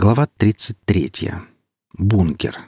Глава 33. Бункер.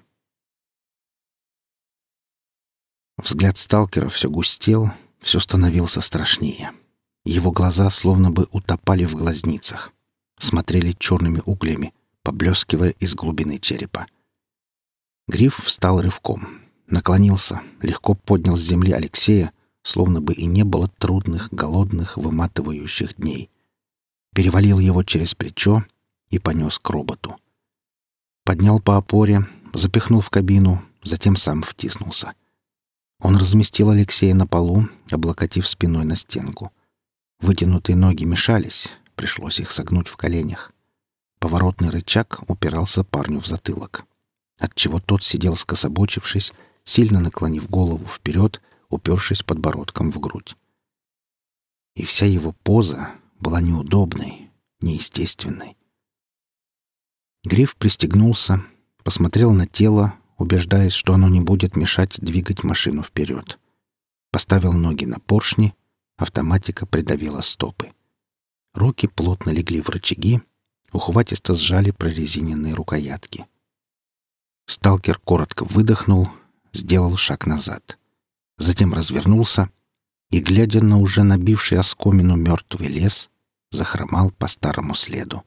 Взгляд сталкера все густел, все становился страшнее. Его глаза словно бы утопали в глазницах, смотрели черными углями, поблескивая из глубины черепа. Гриф встал рывком, наклонился, легко поднял с земли Алексея, словно бы и не было трудных, голодных, выматывающих дней. Перевалил его через плечо и понес к роботу. Поднял по опоре, запихнул в кабину, затем сам втиснулся. Он разместил Алексея на полу, облокотив спиной на стенку. Вытянутые ноги мешались, пришлось их согнуть в коленях. Поворотный рычаг упирался парню в затылок, отчего тот сидел скособочившись, сильно наклонив голову вперед, упершись подбородком в грудь. И вся его поза была неудобной, неестественной. Гриф пристегнулся, посмотрел на тело, убеждаясь, что оно не будет мешать двигать машину вперед. Поставил ноги на поршни, автоматика придавила стопы. Руки плотно легли в рычаги, ухватисто сжали прорезиненные рукоятки. Сталкер коротко выдохнул, сделал шаг назад. Затем развернулся и, глядя на уже набивший оскомину мертвый лес, захромал по старому следу.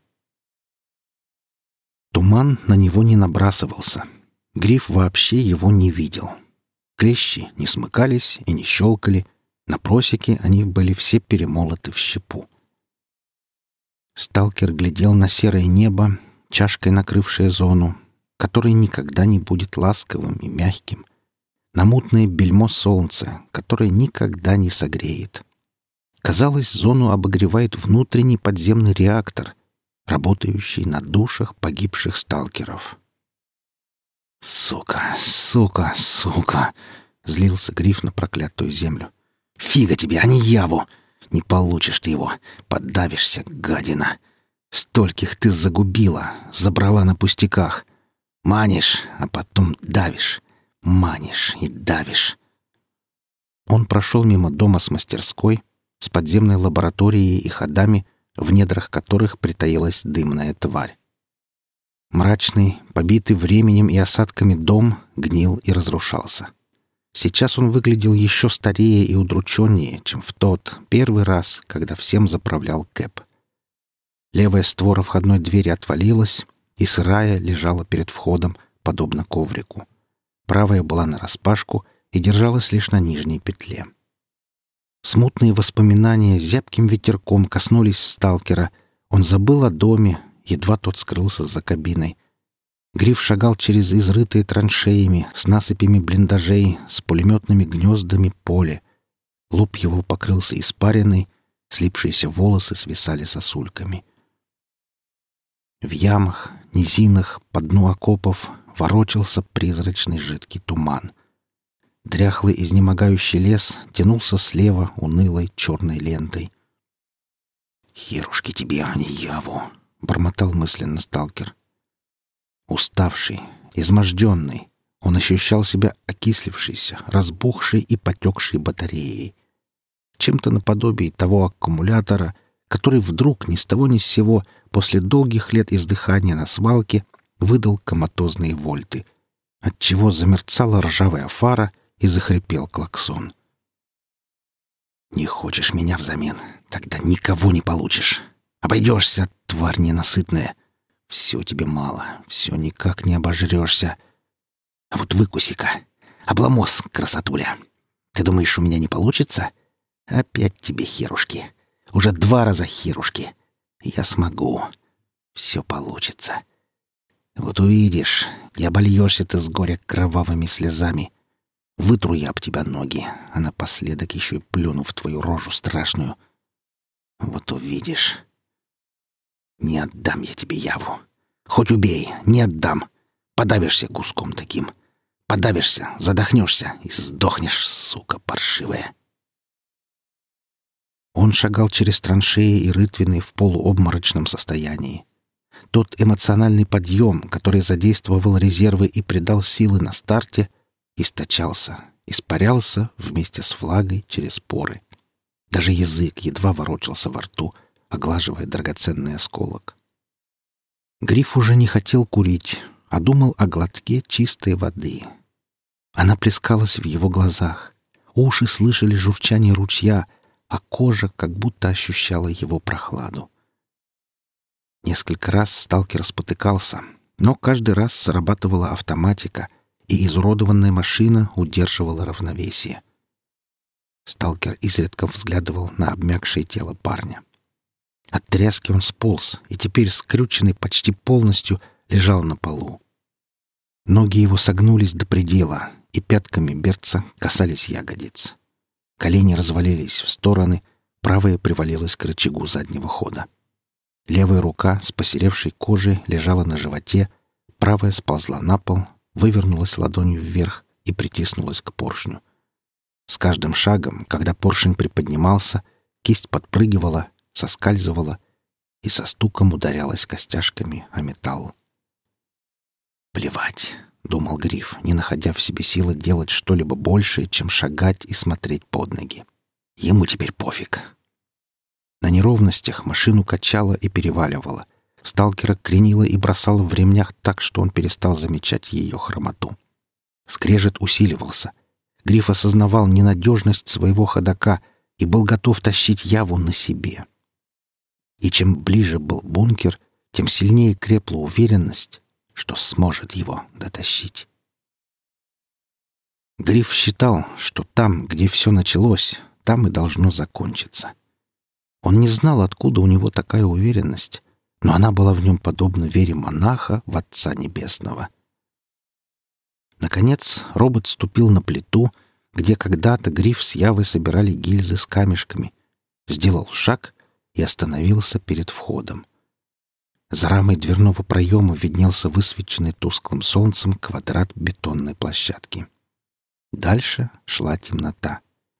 Туман на него не набрасывался. Гриф вообще его не видел. Клещи не смыкались и не щелкали. На просеке они были все перемолоты в щепу. Сталкер глядел на серое небо, чашкой накрывшее зону, которое никогда не будет ласковым и мягким, на мутное бельмо солнца, которое никогда не согреет. Казалось, зону обогревает внутренний подземный реактор, работающий на душах погибших сталкеров. «Сука, сука, сука!» — злился Гриф на проклятую землю. «Фига тебе, а не яву! Не получишь ты его! Подавишься, гадина! Стольких ты загубила, забрала на пустяках! Манишь, а потом давишь! Манишь и давишь!» Он прошел мимо дома с мастерской, с подземной лабораторией и ходами, в недрах которых притаилась дымная тварь. Мрачный, побитый временем и осадками дом гнил и разрушался. Сейчас он выглядел еще старее и удрученнее, чем в тот первый раз, когда всем заправлял Кэп. Левая створа входной двери отвалилась, и сырая лежала перед входом, подобно коврику. Правая была нараспашку и держалась лишь на нижней петле. Смутные воспоминания зябким ветерком коснулись сталкера. Он забыл о доме, едва тот скрылся за кабиной. Гриф шагал через изрытые траншеями, с насыпями блиндажей, с пулеметными гнездами поле. Лоб его покрылся испариной, слипшиеся волосы свисали сосульками. В ямах, низинах, по дну окопов ворочался призрачный жидкий туман. Дряхлый изнемогающий лес тянулся слева унылой черной лентой. «Херушки тебе, а не яву!» — бормотал мысленно сталкер. Уставший, изможденный, он ощущал себя окислившейся, разбухшей и потекшей батареей. Чем-то наподобие того аккумулятора, который вдруг ни с того ни с сего после долгих лет издыхания на свалке выдал коматозные вольты, отчего замерцала ржавая фара и захрипел клаксон. «Не хочешь меня взамен? Тогда никого не получишь. Обойдешься, тварь ненасытная. Все тебе мало, все никак не обожрешься. А вот выкуси-ка, обломос, красотуля. Ты думаешь, у меня не получится? Опять тебе херушки. Уже 2 раза херушки. Я смогу. Все получится. Вот увидишь, и обольешься ты с горя кровавыми слезами. Вытру я об тебя ноги, а напоследок еще и плюну в твою рожу страшную. Вот увидишь. Не отдам я тебе яву. Хоть убей, не отдам. Подавишься куском таким. Подавишься, задохнешься и сдохнешь, сука паршивая. Он шагал через траншеи и рытвины в полуобморочном состоянии. Тот эмоциональный подъем, который задействовал резервы и придал силы на старте, источался, испарялся вместе с влагой через поры. Даже язык едва ворочался во рту, оглаживая драгоценный осколок. Гриф уже не хотел курить, а думал о глотке чистой воды. Она плескалась в его глазах, уши слышали журчание ручья, а кожа как будто ощущала его прохладу. Несколько раз сталкер спотыкался, но каждый раз срабатывала автоматика, и изуродованная машина удерживала равновесие. Сталкер изредка взглядывал на обмякшее тело парня. От тряски он сполз и теперь, скрюченный почти полностью, лежал на полу. Ноги его согнулись до предела, и пятками берца касались ягодиц. Колени развалились в стороны, правая привалилась к рычагу заднего хода. Левая рука с посеревшей кожей лежала на животе, правая сползла на пол, вывернулась ладонью вверх и притиснулась к поршню. С каждым шагом, когда поршень приподнимался, кисть подпрыгивала, соскальзывала и со стуком ударялась костяшками о металл. «Плевать», — думал Гриф, не находя в себе силы делать что-либо большее, чем шагать и смотреть под ноги. Ему теперь пофиг. На неровностях машину качало и переваливало. Сталкера кренило и бросало в ремнях так, что он перестал замечать ее хромоту. Скрежет усиливался. Гриф осознавал ненадежность своего ходока и был готов тащить Яву на себе. И чем ближе был бункер, тем сильнее крепла уверенность, что сможет его дотащить. Гриф считал, что там, где все началось, там и должно закончиться. Он не знал, откуда у него такая уверенность, но она была в нем подобна вере монаха в Отца Небесного. Наконец робот ступил на плиту, где когда-то Гриф с Явой собирали гильзы с камешками, сделал шаг и остановился перед входом. За рамой дверного проема виднелся высвеченный тусклым солнцем квадрат бетонной площадки. Дальше шла темнота.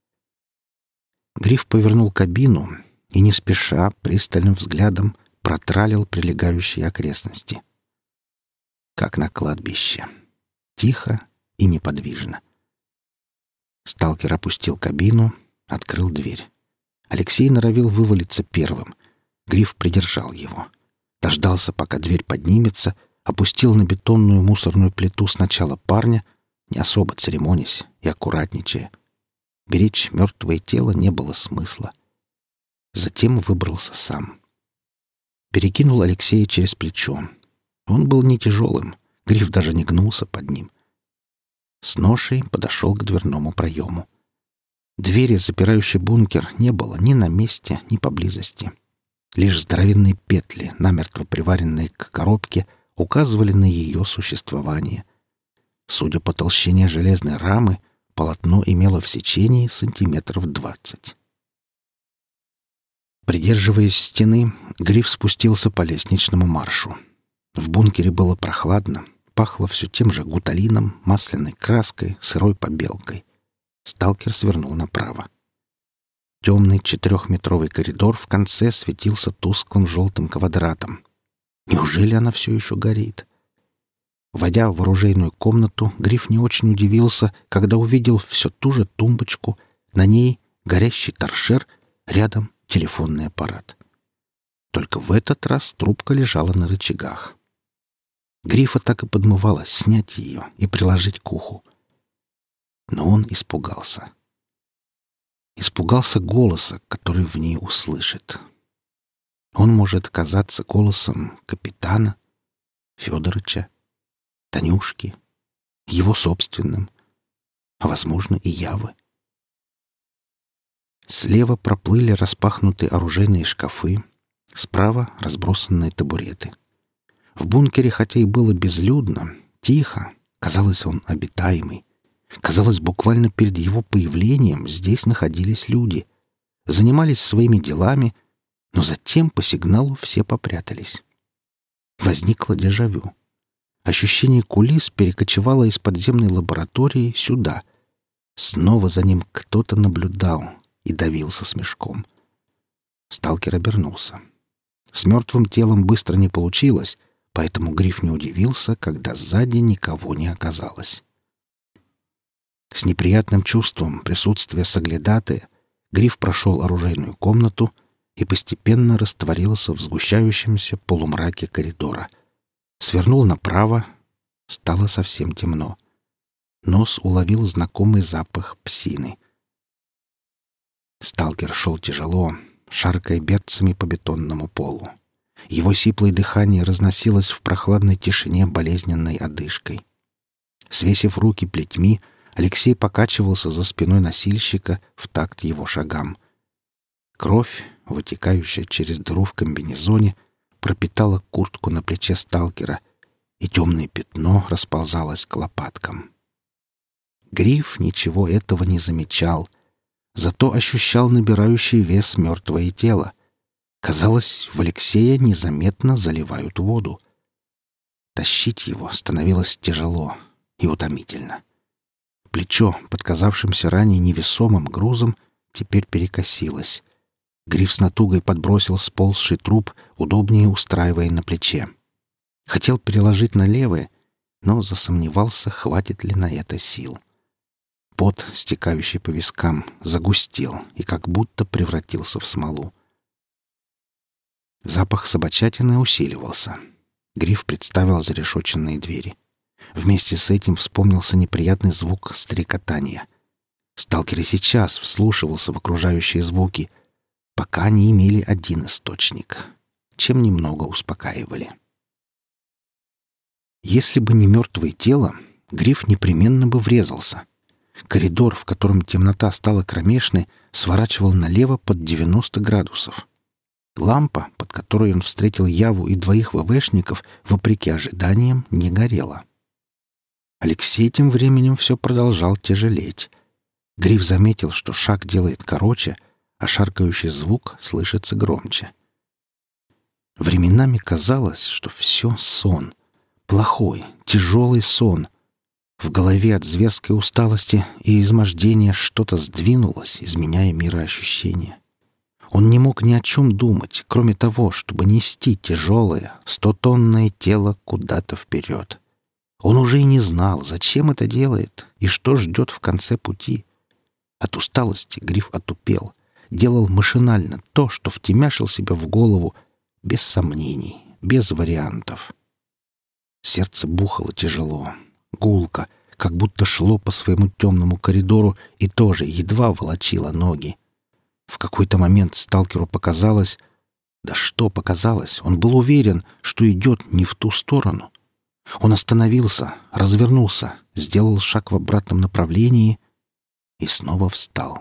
Гриф повернул кабину и, не спеша, пристальным взглядом протралил прилегающие окрестности. Как на кладбище. Тихо и неподвижно. Сталкер опустил кабину, открыл дверь. Алексей норовил вывалиться первым. Гриф придержал его. Дождался, пока дверь поднимется, опустил на бетонную мусорную плиту сначала парня, не особо церемонясь и аккуратничая. Беречь мертвое тело не было смысла. Затем выбрался сам. Перекинул Алексея через плечо. Он был не тяжелым, Гриф даже не гнулся под ним. С ношей подошел к дверному проему. Двери, запирающей бункер, не было ни на месте, ни поблизости. Лишь здоровенные петли, намертво приваренные к коробке, указывали на ее существование. Судя по толщине железной рамы, полотно имело в сечении сантиметров 20. Придерживаясь стены, Гриф спустился по лестничному маршу. В бункере было прохладно, пахло все тем же гуталином, масляной краской, сырой побелкой. Сталкер свернул направо. Темный 4-метровый коридор в конце светился тусклым желтым квадратом. Неужели она все еще горит? Войдя в оружейную комнату, Гриф не очень удивился, когда увидел все ту же тумбочку, на ней горящий торшер, рядом телефонный аппарат. Только в этот раз трубка лежала на рычагах. Грифа так и подмывало снять ее и приложить к уху. Но он испугался. Испугался голоса, который в ней услышит. Он может казаться голосом капитана, Федорыча, Танюшки, его собственным, а, возможно, и Явы. Слева проплыли распахнутые оружейные шкафы, справа — разбросанные табуреты. В бункере, хотя и было безлюдно, тихо, казалось, он обитаемый. Казалось, буквально перед его появлением здесь находились люди, занимались своими делами, но затем по сигналу все попрятались. Возникло дежавю. Ощущение кулис перекочевало из подземной лаборатории сюда. Снова за ним кто-то наблюдал и давился смешком. Сталкер обернулся. С мертвым телом быстро не получилось, поэтому Гриф не удивился, когда сзади никого не оказалось. С неприятным чувством присутствия соглядатая Гриф прошел оружейную комнату и постепенно растворился в сгущающемся полумраке коридора, Свернул направо. Стало совсем темно. Нос уловил знакомый запах псины. Сталкер шел тяжело, шаркая берцами по бетонному полу. Его сиплое дыхание разносилось в прохладной тишине болезненной одышкой. Свесив руки плетьми, Алексей покачивался за спиной носильщика в такт его шагам. Кровь, вытекающая через дыру в комбинезоне, пропитала куртку на плече сталкера, и темное пятно расползалось к лопаткам. Гриф ничего этого не замечал, зато ощущал набирающий вес мертвое тело. Казалось, в Алексея незаметно заливают воду. Тащить его становилось тяжело и утомительно. Плечо, под казавшимся ранее невесомым грузом, теперь перекосилось. Гриф с натугой подбросил сползший труп, удобнее устраивая на плече. Хотел переложить на левое, но засомневался, хватит ли на это сил. Пот, стекающий по вискам, загустел и как будто превратился в смолу. Запах собачатины усиливался. Гриф представил зарешоченные двери. Вместе с этим вспомнился неприятный звук стрекотания. Сталкер и сейчас вслушивался в окружающие звуки, пока они имели один источник, чем немного успокаивали. Если бы не мертвое тело, Гриф непременно бы врезался. Коридор, в котором темнота стала кромешной, сворачивал налево под 90 градусов. Лампа, под которой он встретил Яву и двоих ВВшников, вопреки ожиданиям, не горела. Алексей тем временем все продолжал тяжелеть. Гриф заметил, что шаг делает короче, а шаркающий звук слышится громче. Временами казалось, что все сон. Плохой, тяжелый сон. В голове от зверской усталости и измождения что-то сдвинулось, изменяя мироощущение. Он не мог ни о чем думать, кроме того, чтобы нести тяжелое, 100-тонное тело куда-то вперед. Он уже и не знал, зачем это делает и что ждет в конце пути. От усталости Гриф отупел, делал машинально то, что втемяшил себя в голову, без сомнений, без вариантов. Сердце бухало тяжело, гулко, как будто шло по своему темному коридору и тоже едва волочило ноги. В какой-то момент сталкеру показалось... Да что показалось? Он был уверен, что идет не в ту сторону. Он остановился, развернулся, сделал шаг в обратном направлении и снова встал.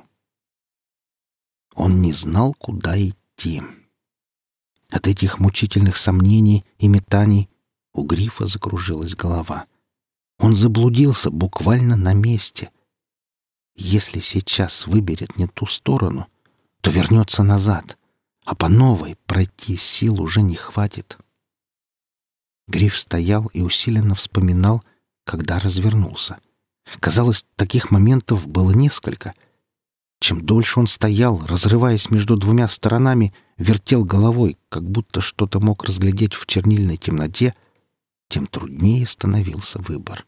Он не знал, куда идти. От этих мучительных сомнений и метаний у Грифа закружилась голова. Он заблудился буквально на месте. Если сейчас выберет не ту сторону, то вернется назад, а по новой пройти сил уже не хватит. Гриф стоял и усиленно вспоминал, когда развернулся. Казалось, таких моментов было несколько. Чем дольше он стоял, разрываясь между двумя сторонами, вертел головой, как будто что-то мог разглядеть в чернильной темноте, тем труднее становился выбор.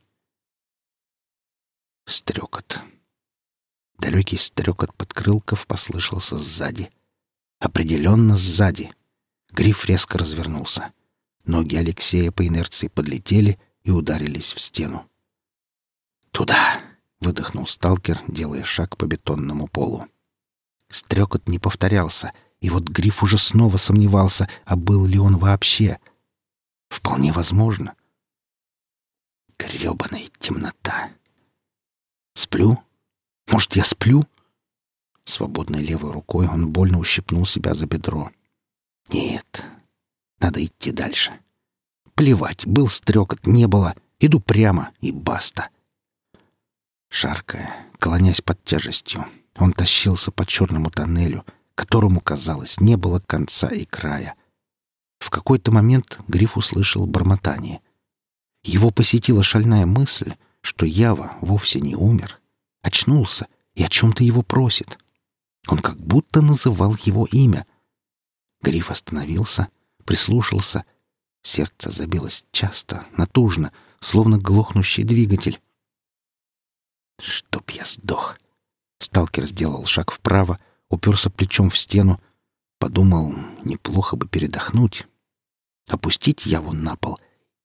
Стрекот. Далекий стрекот подкрылков послышался сзади. Определенно сзади. Гриф резко развернулся. Ноги Алексея по инерции подлетели и ударились в стену. «Туда!» — выдохнул сталкер, делая шаг по бетонному полу. Стрекот не повторялся, и вот Гриф уже снова сомневался, а был ли он вообще. Вполне возможно. Грёбаная темнота. Сплю? Может, я сплю? Свободной левой рукой он больно ущипнул себя за бедро. Нет, надо идти дальше. Плевать, был стрекот, не было. Иду прямо, и баста. Шаркая, клонясь под тяжестью, он тащился по черному тоннелю, которому, казалось, не было конца и края. В какой-то момент Гриф услышал бормотание. Его посетила шальная мысль, что Ява вовсе не умер, очнулся и о чем-то его просит. Он как будто называл его имя. Гриф остановился, прислушался. Сердце забилось часто, натужно, словно глохнущий двигатель. «Чтоб я сдох!» Сталкер сделал шаг вправо, уперся плечом в стену, подумал, неплохо бы передохнуть, опустить Яву на пол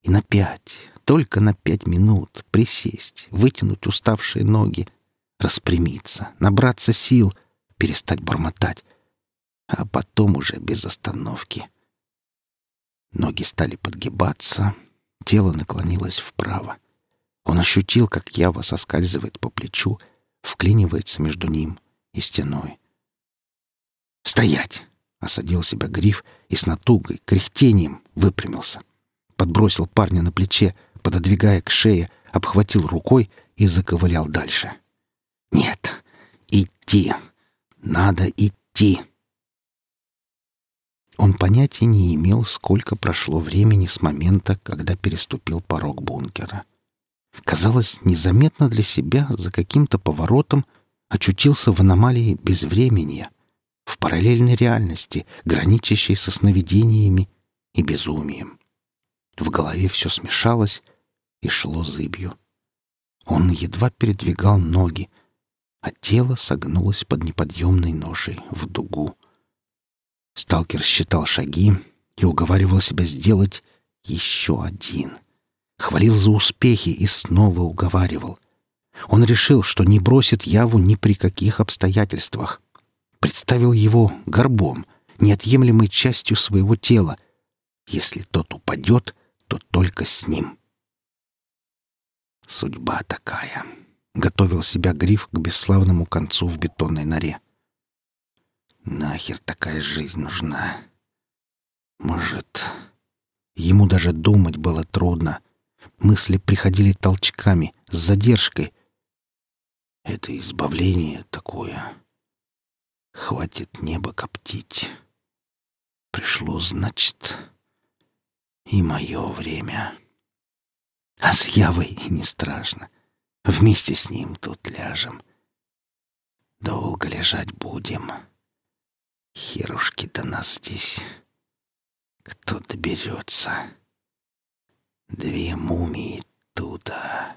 И на 5, только на 5 минут присесть, вытянуть уставшие ноги, распрямиться, набраться сил, перестать бормотать, а потом уже без остановки. Ноги стали подгибаться, тело наклонилось вправо. Он ощутил, как Ява соскальзывает по плечу, вклинивается между ним и стеной. «Стоять!» — осадил себя Гриф и с натугой, кряхтением выпрямился. Подбросил парня на плече, пододвигая к шее, обхватил рукой и заковылял дальше. «Нет! Идти! Надо идти!» Он понятия не имел, сколько прошло времени с момента, когда переступил порог бункера. Казалось, незаметно для себя за каким-то поворотом очутился в аномалии безвременья, в параллельной реальности, граничащей со сновидениями и безумием. В голове все смешалось и шло зыбью. Он едва передвигал ноги, а тело согнулось под неподъемной ношей в дугу. Сталкер считал шаги и уговаривал себя сделать еще один. Хвалил за успехи и снова уговаривал. Он решил, что не бросит Яву ни при каких обстоятельствах. Представил его горбом, неотъемлемой частью своего тела. Если тот упадет, то только с ним. Судьба такая. Готовил себя Гриф к бесславному концу в бетонной норе. Нахер такая жизнь нужна? Может... Ему даже думать было трудно. Мысли приходили толчками, с задержкой. Это избавление такое. Хватит небо коптить. Пришло, значит, и мое время. А с Явой и не страшно. Вместе с ним тут ляжем. Долго лежать будем. Херушки до нас здесь. Кто доберется? 2 мумии туда.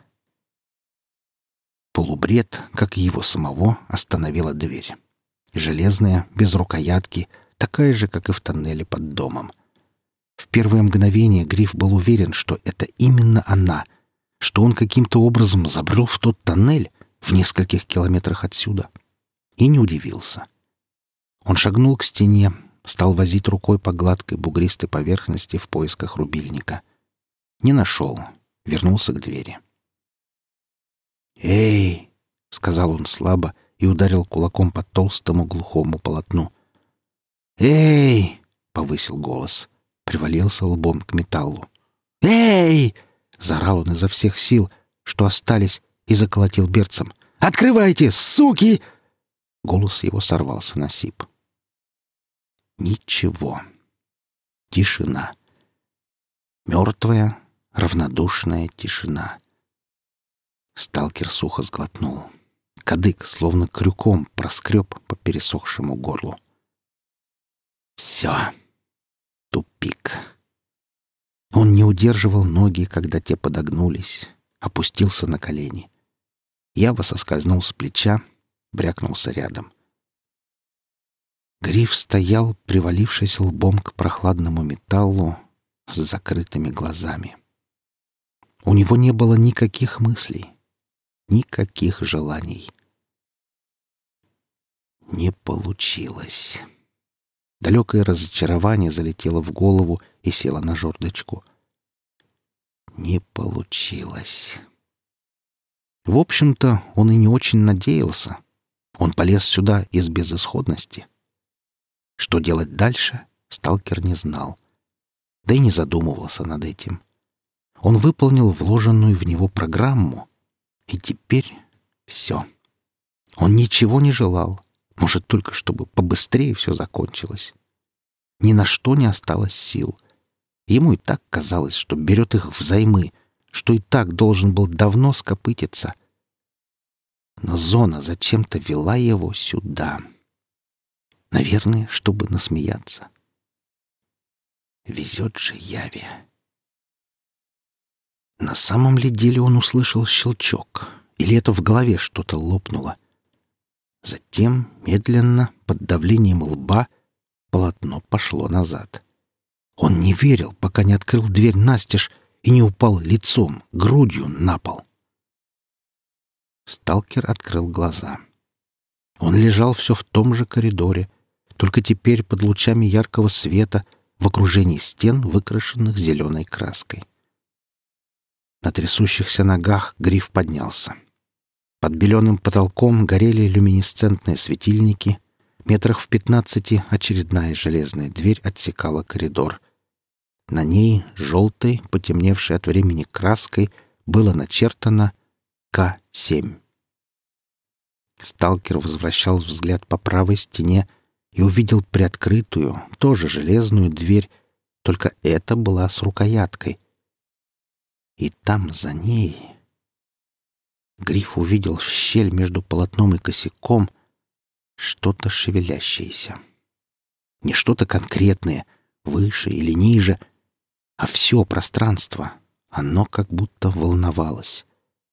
Полубред, как и его самого, остановила дверь. Железная, без рукоятки, такая же, как и в тоннеле под домом. В первое мгновение Гриф был уверен, что это именно она, что он каким-то образом забрел в тот тоннель в нескольких километрах отсюда. И не удивился. Он шагнул к стене, стал возить рукой по гладкой бугристой поверхности в поисках рубильника. Не нашел. Вернулся к двери. «Эй!» — сказал он слабо и ударил кулаком по толстому глухому полотну. «Эй!» — повысил голос. Привалился лбом к металлу. «Эй!» — заорал он изо всех сил, что остались, и заколотил берцем. «Открывайте, суки!» Голос его сорвался на сип. Ничего. Тишина. Мертвая, равнодушная тишина. Сталкер сухо сглотнул. Кадык словно крюком проскреб по пересохшему горлу. Все. Тупик. Он не удерживал ноги, когда те подогнулись. Опустился на колени. Ява соскользнул с плеча, брякнулся рядом. Гриф стоял, привалившись лбом к прохладному металлу, с закрытыми глазами. У него не было никаких мыслей, никаких желаний. Не получилось. Далекое разочарование залетело в голову и село на жердочку. Не получилось. В общем-то, он и не очень надеялся. Он полез сюда из безысходности. Что делать дальше, сталкер не знал. Да и не задумывался над этим. Он выполнил вложенную в него программу. И теперь все. Он ничего не желал. Может, только чтобы побыстрее все закончилось. Ни на что не осталось сил. Ему и так казалось, что берет их взаймы, что и так должен был давно скопытиться. Но зона зачем-то вела его сюда. Наверное, чтобы насмеяться. Везет же Яве. На самом ли деле он услышал щелчок? Или это в голове что-то лопнуло? Затем, медленно, под давлением лба, полотно пошло назад. Он не верил, пока не открыл дверь настежь и не упал лицом, грудью на пол. Сталкер открыл глаза. Он лежал все в том же коридоре, только теперь под лучами яркого света в окружении стен, выкрашенных зеленой краской. На трясущихся ногах Гриф поднялся. Под беленым потолком горели люминесцентные светильники. Метрах в 15 очередная железная дверь отсекала коридор. На ней, желтой, потемневшей от времени краской, было начертано К-7. Сталкер возвращал взгляд по правой стене и увидел приоткрытую, тоже железную дверь, только эта была с рукояткой. И там за ней... Гриф увидел в щель между полотном и косяком что-то шевелящееся. Не что-то конкретное, выше или ниже, а все пространство. Оно как будто волновалось.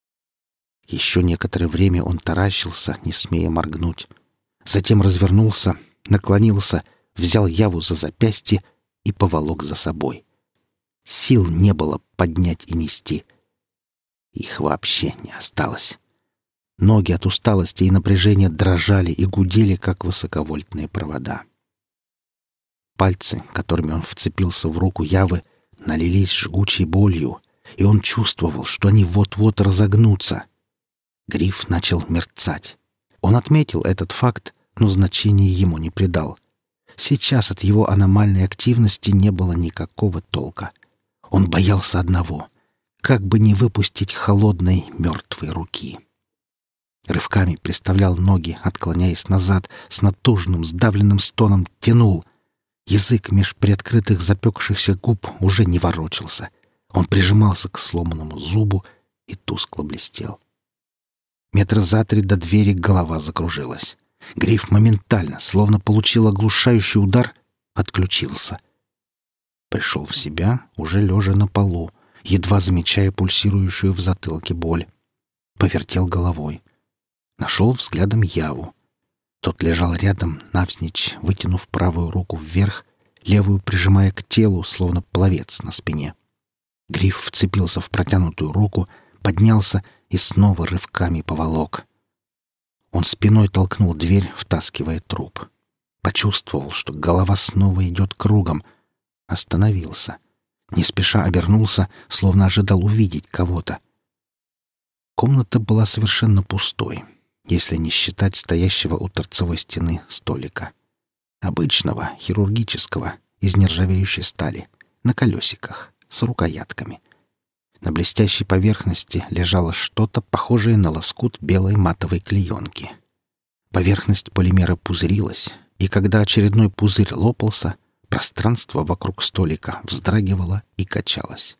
Еще некоторое время он таращился, не смея моргнуть. Затем развернулся, наклонился, взял Яву за запястье и поволок за собой. Сил не было поднять и нести. Их вообще не осталось. Ноги от усталости и напряжения дрожали и гудели, как высоковольтные провода. Пальцы, которыми он вцепился в руку Явы, налились жгучей болью, и он чувствовал, что они вот-вот разогнутся. Гриф начал мерцать. Он отметил этот факт, но значения ему не придал. Сейчас от его аномальной активности не было никакого толка. Он боялся одного — как бы не выпустить холодной, мертвой руки. Рывками приставлял ноги, отклоняясь назад, с натужным, сдавленным стоном тянул. Язык меж приоткрытых запекшихся губ уже не ворочался. Он прижимался к сломанному зубу и тускло блестел. Метра за 3 до двери голова закружилась. Гриф моментально, словно получил оглушающий удар, отключился. Пришел в себя, уже лежа на полу, едва замечая пульсирующую в затылке боль. Повертел головой. Нашел взглядом Яву. Тот лежал рядом, навзничь, вытянув правую руку вверх, левую прижимая к телу, словно пловец на спине. Гриф вцепился в протянутую руку, поднялся и снова рывками поволок. Он спиной толкнул дверь, втаскивая труп. Почувствовал, что голова снова идет кругом. Остановился. Не спеша обернулся, словно ожидал увидеть кого-то. Комната была совершенно пустой, если не считать стоящего у торцевой стены столика. Обычного, хирургического, из нержавеющей стали, на колесиках, с рукоятками. На блестящей поверхности лежало что-то похожее на лоскут белой матовой клеенки. Поверхность полимера пузырилась, и когда очередной пузырь лопался, пространство вокруг столика вздрагивало и качалось.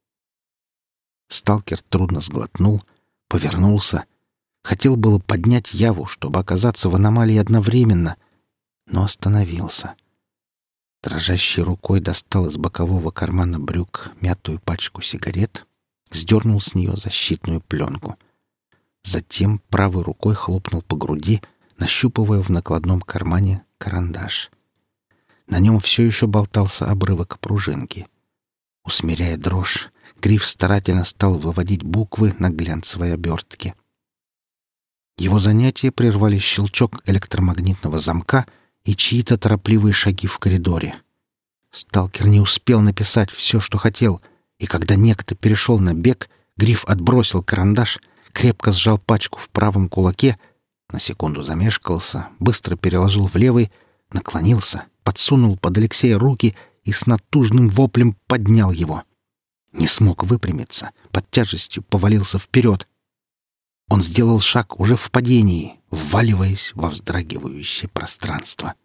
Сталкер трудно сглотнул, повернулся. Хотел было поднять Яву, чтобы оказаться в аномалии одновременно, но остановился. Дрожащей рукой достал из бокового кармана брюк мятую пачку сигарет, сдернул с нее защитную пленку. Затем правой рукой хлопнул по груди, нащупывая в накладном кармане карандаш. На нем все еще болтался обрывок пружинки. Усмиряя дрожь, Гриф старательно стал выводить буквы на глянцевой обертке. Его занятия прервали щелчок электромагнитного замка и чьи-то торопливые шаги в коридоре. Сталкер не успел написать все, что хотел, и когда некто перешел на бег, Гриф отбросил карандаш, крепко сжал пачку в правом кулаке, на секунду замешкался, быстро переложил в левый, наклонился, подсунул под Алексея руки и с натужным воплем поднял его. Не смог выпрямиться, под тяжестью повалился вперед. Он сделал шаг уже в падении, вваливаясь во вздрагивающее пространство.